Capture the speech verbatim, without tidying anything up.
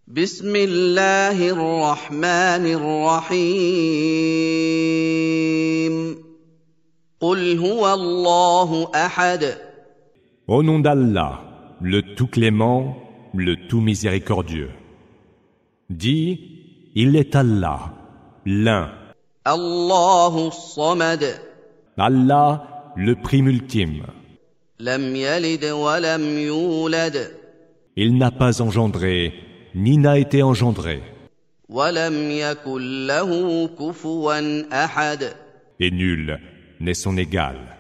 بسم الله الرحمن الرحيم قل هو الله أحد Au nom d'Allah, le tout clément, le tout miséricordieux. Dis, il est Allah, l'un. الله الصمد Allah, le prime ultime. لم يلد ولم يولد Il n'a pas engendré, ni n'a été engendré. ولم يكن له كفوا أحد Et nul n'est son égal.